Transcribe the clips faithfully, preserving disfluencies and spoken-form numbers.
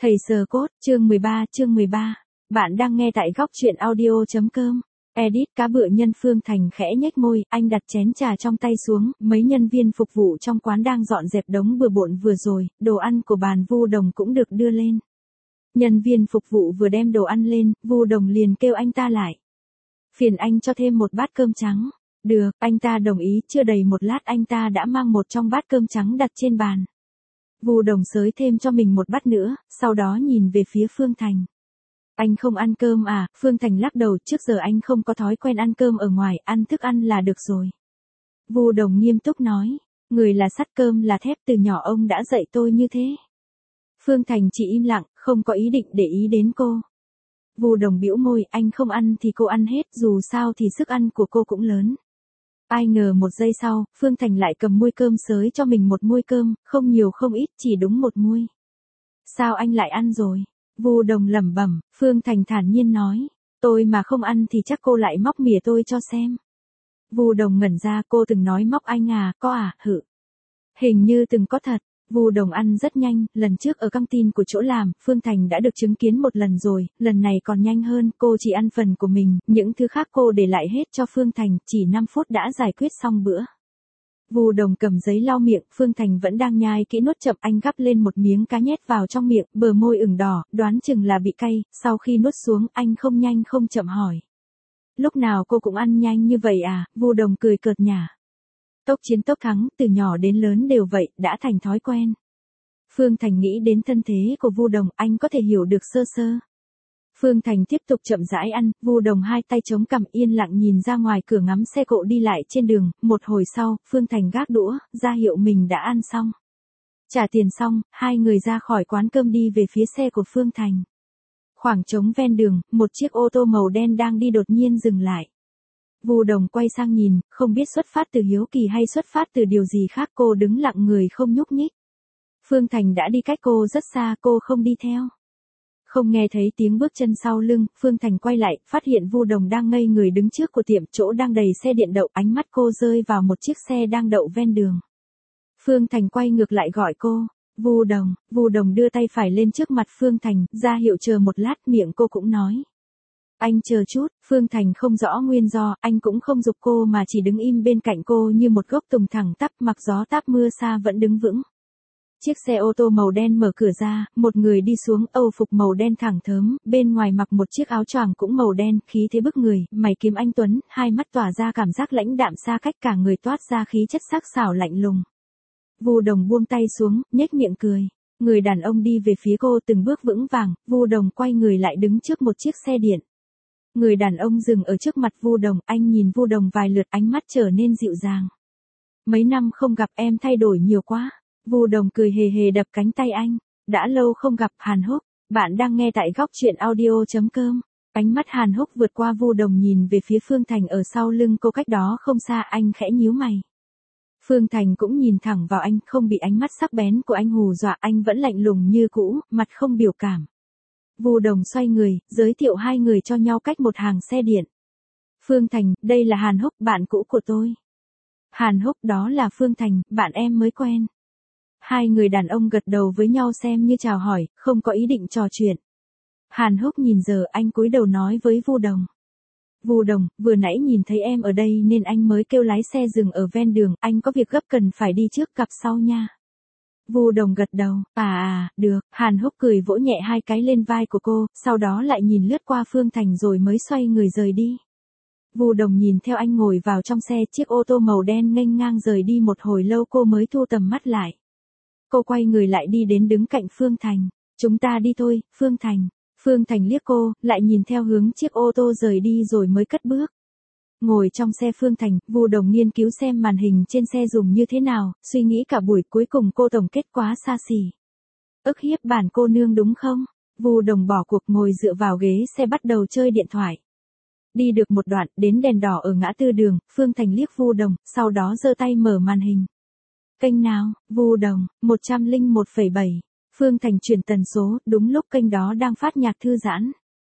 Thầy sờ cốt, chương mười ba, chương mười ba. Bạn đang nghe tại góc truyện audio.com. Edit cá bựa nhân Phương Thành khẽ nhếch môi, anh đặt chén trà trong tay xuống, mấy nhân viên phục vụ trong quán đang dọn dẹp đống bừa bộn vừa rồi, đồ ăn của bàn Vu Đồng cũng được đưa lên. Nhân viên phục vụ vừa đem đồ ăn lên, Vu Đồng liền kêu anh ta lại. Phiền anh cho thêm một bát cơm trắng. Được, anh ta đồng ý, chưa đầy một lát anh ta đã mang một trong bát cơm trắng đặt trên bàn. Vu Đồng xới thêm cho mình một bát nữa, sau đó nhìn về phía Phương Thành. Anh không ăn cơm à? Phương Thành lắc đầu, trước giờ anh không có thói quen ăn cơm ở ngoài, ăn thức ăn là được rồi. Vu Đồng nghiêm túc nói, người là sắt cơm là thép, từ nhỏ ông đã dạy tôi như thế. Phương Thành chỉ im lặng, không có ý định để ý đến cô. Vu Đồng bĩu môi, anh không ăn thì cô ăn hết, dù sao thì sức ăn của cô cũng lớn. Ai ngờ một giây sau, Phương Thành lại cầm muôi cơm xới cho mình một muôi cơm, không nhiều không ít, chỉ đúng một muôi. Sao anh lại ăn rồi? Vu Đồng lẩm bẩm, Phương Thành thản nhiên nói, tôi mà không ăn thì chắc cô lại móc mỉa tôi cho xem. Vu Đồng ngẩn ra, cô từng nói móc anh à, có à, hự. Hình như từng có thật. Vu Đồng ăn rất nhanh, lần trước ở căng tin của chỗ làm, Phương Thành đã được chứng kiến một lần rồi, lần này còn nhanh hơn, cô chỉ ăn phần của mình, những thứ khác cô để lại hết cho Phương Thành, chỉ năm phút đã giải quyết xong bữa. Vu Đồng cầm giấy lau miệng, Phương Thành vẫn đang nhai kỹ nuốt chậm, anh gắp lên một miếng cá nhét vào trong miệng, bờ môi ửng đỏ, đoán chừng là bị cay, sau khi nuốt xuống, anh không nhanh không chậm hỏi. Lúc nào cô cũng ăn nhanh như vậy à? Vu Đồng cười cợt nhả. Tốc chiến tốc thắng, từ nhỏ đến lớn đều vậy, đã thành thói quen. Phương Thành nghĩ đến thân thế của Vu Đồng, anh có thể hiểu được sơ sơ. Phương Thành tiếp tục chậm rãi ăn, Vu Đồng hai tay chống cằm yên lặng nhìn ra ngoài cửa ngắm xe cộ đi lại trên đường, một hồi sau, Phương Thành gác đũa, ra hiệu mình đã ăn xong. Trả tiền xong, hai người ra khỏi quán cơm đi về phía xe của Phương Thành. Khoảng trống ven đường, một chiếc ô tô màu đen đang đi đột nhiên dừng lại. Vu Đồng quay sang nhìn, không biết xuất phát từ hiếu kỳ hay xuất phát từ điều gì khác, cô đứng lặng người không nhúc nhích. Phương Thành đã đi cách cô rất xa, cô không đi theo. Không nghe thấy tiếng bước chân sau lưng, Phương Thành quay lại, phát hiện Vu Đồng đang ngây người đứng trước của tiệm, chỗ đang đầy xe điện đậu, ánh mắt cô rơi vào một chiếc xe đang đậu ven đường. Phương Thành quay ngược lại gọi cô, Vu Đồng. Vu Đồng đưa tay phải lên trước mặt Phương Thành, ra hiệu chờ một lát, miệng cô cũng nói. Anh chờ chút. Phương Thành không rõ nguyên do, anh cũng không giục cô mà chỉ đứng im bên cạnh cô như một gốc tùng thẳng tắp, mặc gió táp mưa xa vẫn đứng vững. Chiếc xe ô tô màu đen mở cửa ra, một người đi xuống, âu phục màu đen thẳng thớm, bên ngoài mặc một chiếc áo choàng cũng màu đen, khí thế bức người, mày kiếm anh tuấn, hai mắt tỏa ra cảm giác lãnh đạm xa cách, cả người toát ra khí chất sắc sảo lạnh lùng. Vu Đồng buông tay xuống, nhếch miệng cười. Người đàn ông đi về phía cô từng bước vững vàng, Vu Đồng quay người lại đứng trước một chiếc xe điện. Người đàn ông dừng ở trước mặt Vu Đồng, anh nhìn Vu Đồng vài lượt, ánh mắt trở nên dịu dàng. Mấy năm không gặp em thay đổi nhiều quá. Vu Đồng cười hề hề đập cánh tay anh. Đã lâu không gặp. Hàn Húc. Bạn đang nghe tại góc truyện audio.com. Ánh mắt Hàn Húc vượt qua Vu Đồng nhìn về phía Phương Thành ở sau lưng cô cách đó không xa, anh khẽ nhíu mày. Phương Thành cũng nhìn thẳng vào anh, không bị ánh mắt sắc bén của anh hù dọa, anh vẫn lạnh lùng như cũ, mặt không biểu cảm. Vu Đồng xoay người, giới thiệu hai người cho nhau cách một hàng xe điện. Phương Thành, đây là Hàn Húc, bạn cũ của tôi. Hàn Húc, đó là Phương Thành, bạn em mới quen. Hai người đàn ông gật đầu với nhau xem như chào hỏi, không có ý định trò chuyện. Hàn Húc nhìn giờ, anh cúi đầu nói với Vu Đồng. Vu Đồng, vừa nãy nhìn thấy em ở đây nên anh mới kêu lái xe dừng ở ven đường, anh có việc gấp cần phải đi trước, gặp sau nha. Vu Đồng gật đầu, à à, được. Hàn Húc cười vỗ nhẹ hai cái lên vai của cô, sau đó lại nhìn lướt qua Phương Thành rồi mới xoay người rời đi. Vu Đồng nhìn theo anh ngồi vào trong xe, chiếc ô tô màu đen nghênh ngang rời đi, một hồi lâu cô mới thu tầm mắt lại. Cô quay người lại đi đến đứng cạnh Phương Thành. Chúng ta đi thôi, Phương Thành. Phương Thành liếc cô, lại nhìn theo hướng chiếc ô tô rời đi rồi mới cất bước. Ngồi trong xe Phương Thành, Vu Đồng nghiên cứu xem màn hình trên xe dùng như thế nào, suy nghĩ cả buổi, cuối cùng cô tổng kết quá xa xỉ. Ức hiếp bản cô nương đúng không? Vu Đồng bỏ cuộc, ngồi dựa vào ghế xe bắt đầu chơi điện thoại. Đi được một đoạn, đến đèn đỏ ở ngã tư đường, Phương Thành liếc Vu Đồng, sau đó giơ tay mở màn hình. Kênh nào? Vu Đồng, một trăm lẻ một phẩy bảy. Phương Thành chuyển tần số, đúng lúc kênh đó đang phát nhạc thư giãn.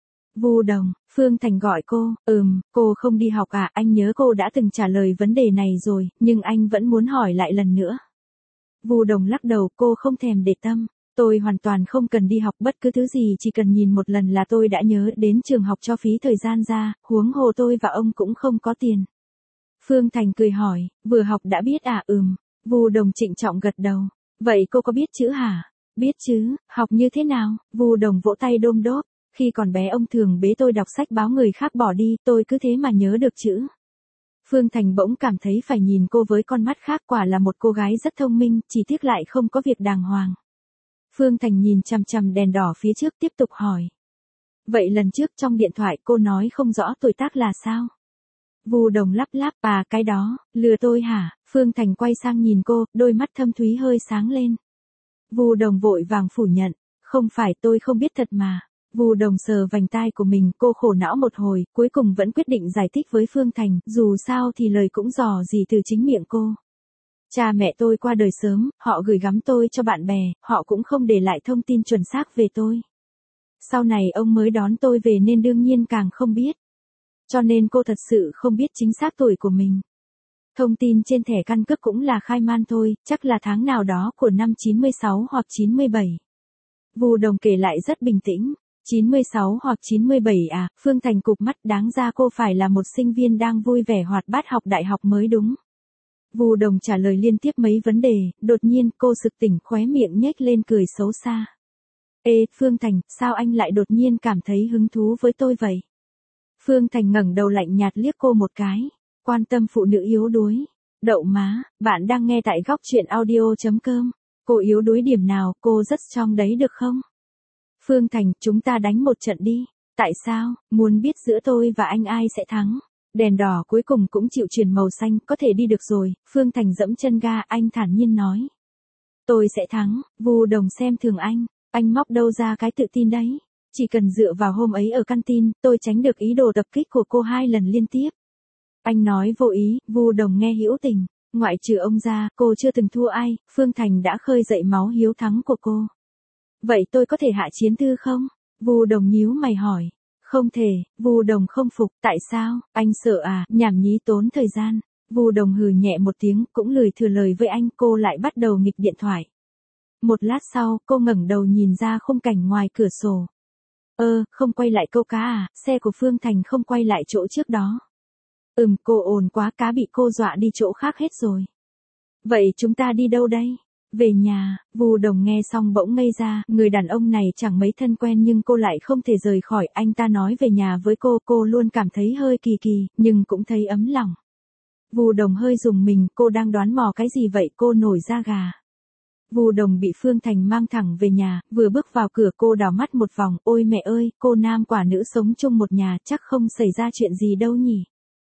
Vu Đồng, Phương Thành gọi cô, ừm, cô không đi học à, anh nhớ cô đã từng trả lời vấn đề này rồi, nhưng anh vẫn muốn hỏi lại lần nữa. Vu Đồng lắc đầu, cô không thèm để tâm. Tôi hoàn toàn không cần đi học bất cứ thứ gì, chỉ cần nhìn một lần là tôi đã nhớ đến trường học cho phí thời gian ra, huống hồ tôi và ông cũng không có tiền. Phương Thành cười hỏi, vừa học đã biết à? Ừm. Vu Đồng trịnh trọng gật đầu. Vậy cô có biết chữ hả? Biết chứ, học như thế nào? Vu Đồng vỗ tay đôm đốp. Khi còn bé ông thường bế tôi đọc sách báo người khác bỏ đi, tôi cứ thế mà nhớ được chữ. Phương Thành bỗng cảm thấy phải nhìn cô với con mắt khác, quả là một cô gái rất thông minh, chỉ tiếc lại không có việc đàng hoàng. Phương Thành nhìn chằm chằm đèn đỏ phía trước tiếp tục hỏi. Vậy lần trước trong điện thoại cô nói không rõ tuổi tác là sao? Vu Đồng lắp lắp, à cái đó, lừa tôi hả? Phương Thành quay sang nhìn cô, đôi mắt thâm thúy hơi sáng lên. Vu Đồng vội vàng phủ nhận, không phải, tôi không biết thật mà. Vu Đồng sờ vành tai của mình, cô khổ não một hồi, cuối cùng vẫn quyết định giải thích với Phương Thành, dù sao thì lời cũng dò dỉ từ chính miệng cô. Cha mẹ tôi qua đời sớm, họ gửi gắm tôi cho bạn bè, họ cũng không để lại thông tin chuẩn xác về tôi. Sau này ông mới đón tôi về nên đương nhiên càng không biết. Cho nên cô thật sự không biết chính xác tuổi của mình. Thông tin trên thẻ căn cước cũng là khai man thôi, chắc là tháng nào đó của năm chín mươi sáu hoặc chín mươi bảy. Vu Đồng kể lại rất bình tĩnh. chín mươi sáu hoặc chín mươi bảy à? Phương Thành cụp mắt, đáng ra cô phải là một sinh viên đang vui vẻ hoạt bát học đại học mới đúng. Vu Đồng trả lời liên tiếp mấy vấn đề, đột nhiên cô sực tỉnh, khóe miệng nhếch lên cười xấu xa. Ê, Phương Thành, sao anh lại đột nhiên cảm thấy hứng thú với tôi vậy? Phương Thành ngẩng đầu lạnh nhạt liếc cô một cái, quan tâm phụ nữ yếu đuối. Đậu má, bạn đang nghe tại góc truyện audio chấm com. Cô yếu đuối điểm nào, cô rất strong đấy được không? Phương Thành, chúng ta đánh một trận đi. Tại sao? Muốn biết giữa tôi và anh ai sẽ thắng? Đèn đỏ cuối cùng cũng chịu chuyển màu xanh, có thể đi được rồi. Phương Thành dẫm chân ga, anh thản nhiên nói. Tôi sẽ thắng. Vu Đồng xem thường anh. Anh móc đâu ra cái tự tin đấy? Chỉ cần dựa vào hôm ấy ở căn tin, tôi tránh được ý đồ tập kích của cô hai lần liên tiếp. Anh nói vô ý. Vu Đồng nghe hữu tình. Ngoại trừ ông ra, cô chưa từng thua ai. Phương Thành đã khơi dậy máu hiếu thắng của cô. Vậy tôi có thể hạ chiến thư không? Vu Đồng nhíu mày hỏi. Không thể. Vu Đồng không phục. Tại sao? Anh sợ à? Nhảm nhí tốn thời gian. Vu Đồng hừ nhẹ một tiếng, cũng lười thừa lời với anh. Cô lại bắt đầu nghịch điện thoại. Một lát sau, cô ngẩng đầu nhìn ra khung cảnh ngoài cửa sổ. Ơ, không quay lại câu cá à? Xe của Phương Thành không quay lại chỗ trước đó. Ừm, cô ồn quá, cá bị cô dọa đi chỗ khác hết rồi. Vậy chúng ta đi đâu đây? Về nhà. Vu Đồng nghe xong bỗng ngây ra, người đàn ông này chẳng mấy thân quen nhưng cô lại không thể rời khỏi. Anh ta nói về nhà với cô, cô luôn cảm thấy hơi kỳ kỳ, nhưng cũng thấy ấm lòng. Vu Đồng hơi rùng mình, cô đang đoán mò cái gì vậy? Cô nổi da gà. Vu Đồng bị Phương Thành mang thẳng về nhà, vừa bước vào cửa cô đảo mắt một vòng, ôi mẹ ơi, cô nam quả nữ sống chung một nhà, chắc không xảy ra chuyện gì đâu nhỉ.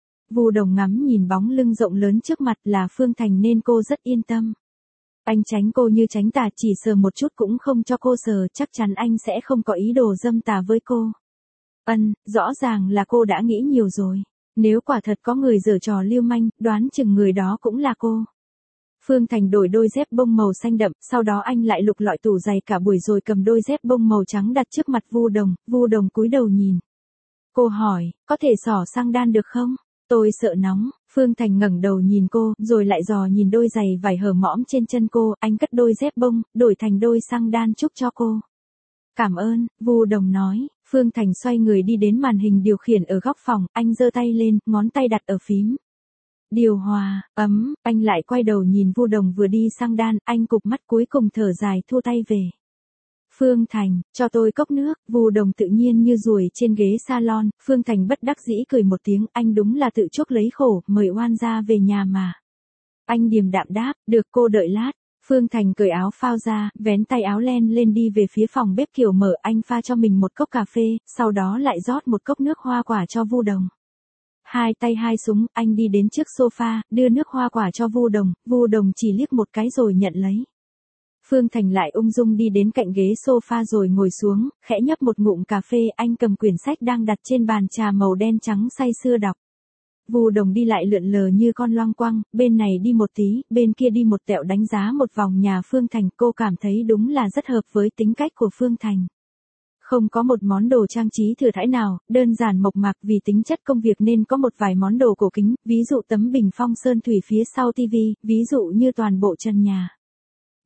Vu Đồng ngắm nhìn bóng lưng rộng lớn trước mặt là Phương Thành nên cô rất yên tâm. Anh tránh cô như tránh tà, chỉ sờ một chút cũng không cho cô sờ, chắc chắn anh sẽ không có ý đồ dâm tà với cô. Ân, rõ ràng là cô đã nghĩ nhiều rồi. Nếu quả thật có người giở trò lưu manh, đoán chừng người đó cũng là cô. Phương Thành đổi đôi dép bông màu xanh đậm, sau đó anh lại lục lọi tủ giày cả buổi rồi cầm đôi dép bông màu trắng đặt trước mặt Vu Đồng. Vu Đồng cúi đầu nhìn. Cô hỏi, có thể xỏ xăng đan được không? Tôi sợ nóng. Phương Thành ngẩng đầu nhìn cô, rồi lại dò nhìn đôi giày vải hở mõm trên chân cô, anh cất đôi dép bông, đổi thành đôi xăng đan chúc cho cô. Cảm ơn, Vu Đồng nói. Phương Thành xoay người đi đến màn hình điều khiển ở góc phòng, anh giơ tay lên, ngón tay đặt ở phím. Điều hòa, ấm, anh lại quay đầu nhìn Vu Đồng vừa đi xăng đan, anh cụp mắt cuối cùng thở dài thu tay về. Phương Thành, cho tôi cốc nước. Vu Đồng tự nhiên như ruồi trên ghế salon. Phương Thành bất đắc dĩ cười một tiếng, anh đúng là tự chuốc lấy khổ, mời oan gia về nhà mà. Anh điềm đạm đáp, được, cô đợi lát. Phương Thành cởi áo phao ra, vén tay áo len lên đi về phía phòng bếp kiểu mở, anh pha cho mình một cốc cà phê, sau đó lại rót một cốc nước hoa quả cho Vu Đồng. Hai tay hai súng, anh đi đến trước sofa, đưa nước hoa quả cho Vu Đồng, Vu Đồng chỉ liếc một cái rồi nhận lấy. Phương Thành lại ung dung đi đến cạnh ghế sofa rồi ngồi xuống, khẽ nhấp một ngụm cà phê, anh cầm quyển sách đang đặt trên bàn trà màu đen trắng say sưa đọc. Vu Đồng đi lại lượn lờ như con loang quăng, bên này đi một tí, bên kia đi một tẹo đánh giá một vòng nhà Phương Thành, cô cảm thấy đúng là rất hợp với tính cách của Phương Thành. Không có một món đồ trang trí thừa thãi nào, đơn giản mộc mạc, vì tính chất công việc nên có một vài món đồ cổ kính, ví dụ tấm bình phong sơn thủy phía sau tivi, ví dụ như toàn bộ trần nhà.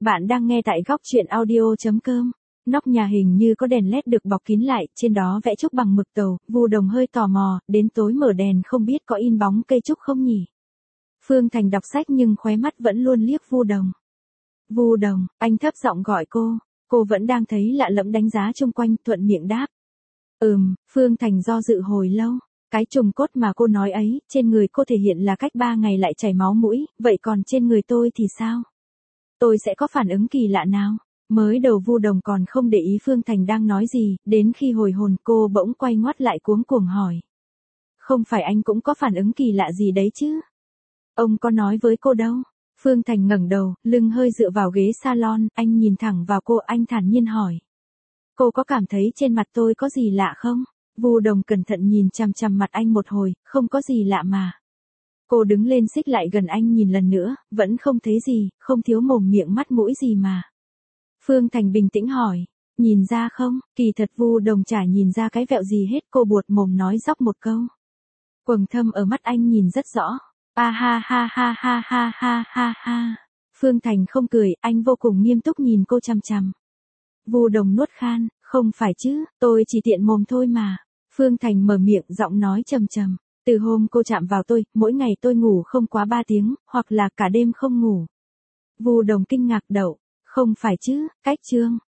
Bạn đang nghe tại góc chuyện audio chấm com. Nóc nhà hình như có đèn led được bọc kín lại, trên đó vẽ trúc bằng mực tàu, Vu Đồng hơi tò mò, đến tối mở đèn không biết có in bóng cây trúc không nhỉ? Phương Thành đọc sách nhưng khóe mắt vẫn luôn liếc Vu Đồng. Vu Đồng, anh thấp giọng gọi cô, cô vẫn đang thấy lạ lẫm đánh giá xung quanh, thuận miệng đáp. Ừm, Phương Thành do dự hồi lâu. Cái trùng cốt mà cô nói ấy, trên người cô thể hiện là cách ba ngày lại chảy máu mũi, vậy còn trên người tôi thì sao? Tôi sẽ có phản ứng kỳ lạ nào? Mới đầu Vu Đồng còn không để ý Phương Thành đang nói gì, đến khi hồi hồn cô bỗng quay ngoắt lại cuống cuồng hỏi. Không phải anh cũng có phản ứng kỳ lạ gì đấy chứ? Ông có nói với cô đâu? Phương Thành ngẩng đầu, lưng hơi dựa vào ghế salon, anh nhìn thẳng vào cô, anh thản nhiên hỏi. Cô có cảm thấy trên mặt tôi có gì lạ không? Vu Đồng cẩn thận nhìn chằm chằm mặt anh một hồi, không có gì lạ mà. Cô đứng lên xích lại gần anh nhìn lần nữa, vẫn không thấy gì, không thiếu mồm miệng mắt mũi gì mà. Phương Thành bình tĩnh hỏi, nhìn ra không? Kỳ thật Vu Đồng chả nhìn ra cái vẹo gì hết, cô buột mồm nói dóc một câu. Quầng thâm ở mắt anh nhìn rất rõ. A ha ha ha ha ha ha ha ha. Phương Thành không cười, anh vô cùng nghiêm túc nhìn cô chằm chằm. Vu Đồng nuốt khan, không phải chứ, tôi chỉ tiện mồm thôi mà. Phương Thành mở miệng, giọng nói trầm trầm. Từ hôm cô chạm vào tôi, mỗi ngày tôi ngủ không quá ba tiếng, hoặc là cả đêm không ngủ. Vu Đồng kinh ngạc đậu, không phải chứ, cách trương.